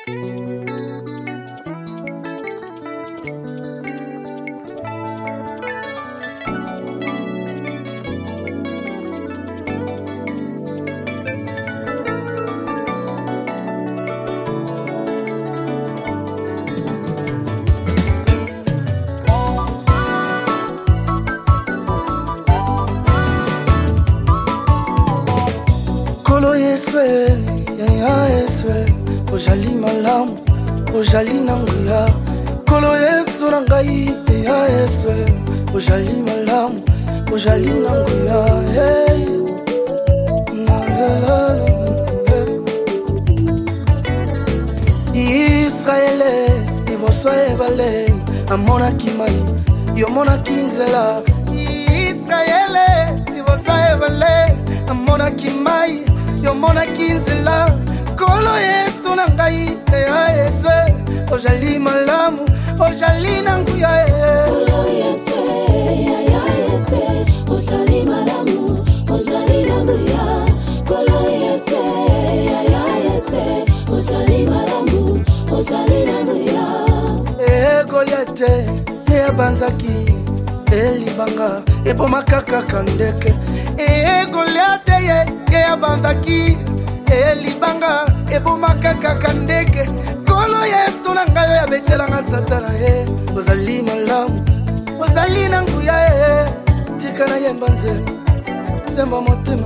Kolo Yeswe, ya Yeswe, ojali malamu, ojali nanguya. Kolo Yesu nangai, ya Yeswe, ojali malamu, ojali nanguya. Hey, Israele, iboso ebale, amona kimai, yomona kinzela. Israele, iboso ebale, amona kimai, yomona kinzela. Kolo Yesu nangai, ya Yeswe, ojali malamu, ojali nanguya. Kolo Yesu, ya Yesu, ojali malamu, ojali nanguya. Kolo Yesu, ya Yesu, ojali malamu, ojali nanguya. Goliate, banzaki, elibanga, ebomakaka kandeke. Goliate, banzaki, elibanga, ebomakaka kandeke. Kolo Yesu nangayo ya betelanga satana. Ozali malamu, ozali nanguya. Tikana yembanze, temba motema.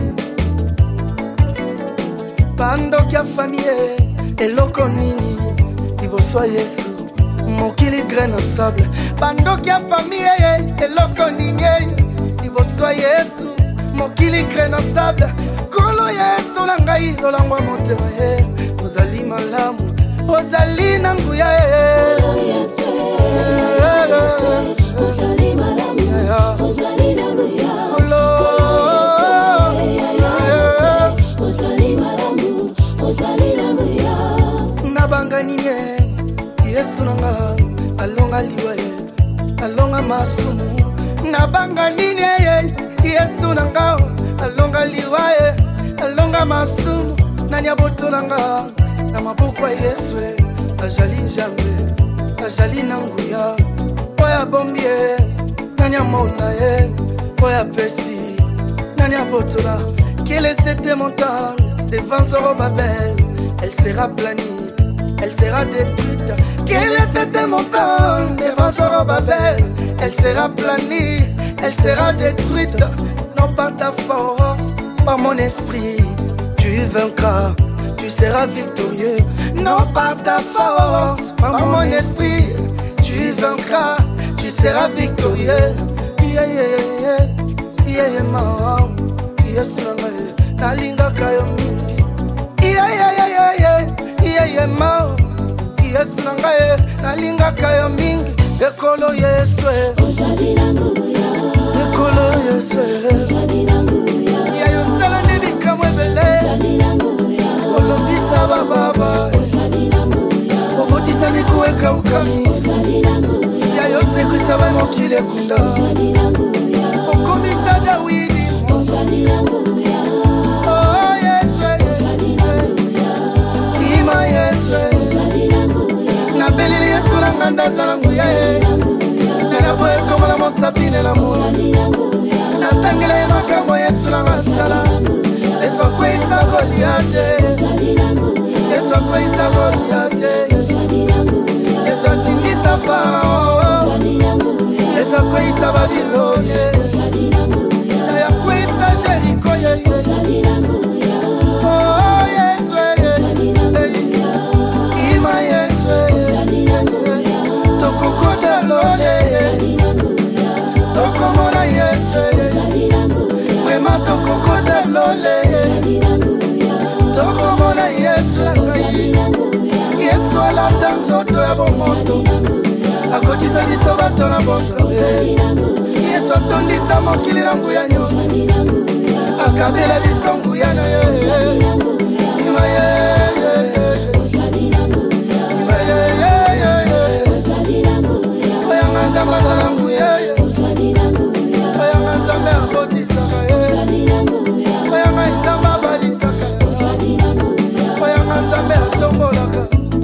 Bandoki ya famille, eloko nini, liboso Yesu, mokili grain na sable. Bandoki ya famille, eloko nini, liboso Yesu, mokili grain na sable. Kolo Yesu nangai, lolangwa motema. Ozali malamu, ozali nanguya. Kolo Yesu, ozali malamu, ozali nanguya. Nabanga ninye Yesu nanga alonga liwaye alonga masumu. Nabanga ninye Yesu nanga alonga liwaye alonga masumu. Nani aboto nanga na maboko ya Yesu ajali njambe ajali nanguya. Oya bombie nani amona oya pesi nani aboto la. Quelle est cette montagne devant Zorobabel? Elle sera planie, elle sera détruite. Quelle est cette montagne devant Zorobabel? Elle sera planie, elle sera détruite. Non par ta force, par mon esprit, tu vaincras, tu seras victorieux. Non par ta force, par mon esprit, tu vaincras, tu seras victorieux. Yeah, yeah, yeah, yeah, mam. Yes, nalinga kayo mingi. Yeah, ma. Yes, nalinga kayo mingi. Ekolo Yesu, ojali nanguya. ekolo Yesu, ojali nanguya. Ya yosala nebika mwebele, ojali nanguya. olobisa baba, ojali nanguya. obotisa mikuweka ukamisi, ojali nanguya. ya yosekwisa bamokile kunda, ojali nanguya. okomisa Dawidi, ojali nanguya. oh Yesu, ojali nanguya. ima Yesu, ojali nanguya. na belili Yesu na nganda zalanguya. Nena poe komo la mosabine la mou. ojali nanguya. Natangele makambo Yesu na masala. Yesu akweza Goliate, ojali nanguya. Yesu akweza Goliate, ojali nanguya. Yesu azindisa Farao, ojali nanguya. Yesu akweza Babiloni, ojali nanguya. na yakweza Jericho. ojali nanguya. Oh Yesu, ojali nanguya. ima Yesu, ojali nanguya. tokukuta lole, ojali nanguya. tokomona Yesu, ojali nanguya. vraiment tokukuta lole, ojali nanguya. tokomona Yesu. ojali nanguya. Yesu alata nzoto ya bomoto, akotisa biso bato na bonzambe. Yesu atondisa mokili na nguya nyonso, ojali nanguya. akabela biso nguya na ye. Ima ye, ojali nanguya. ima ye, ojali nanguya. oyanga nzambe azala nguya ye, ojali nanguya. oyanga nzambe abotisaka ye, ojali nanguya. oyanga nzambe abalisaka ye, ojali nanguya. oyanga nzambe atombolaka.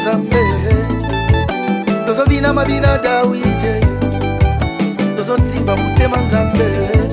nzambe tozobina mabina Dawide tozosimba motema nzambe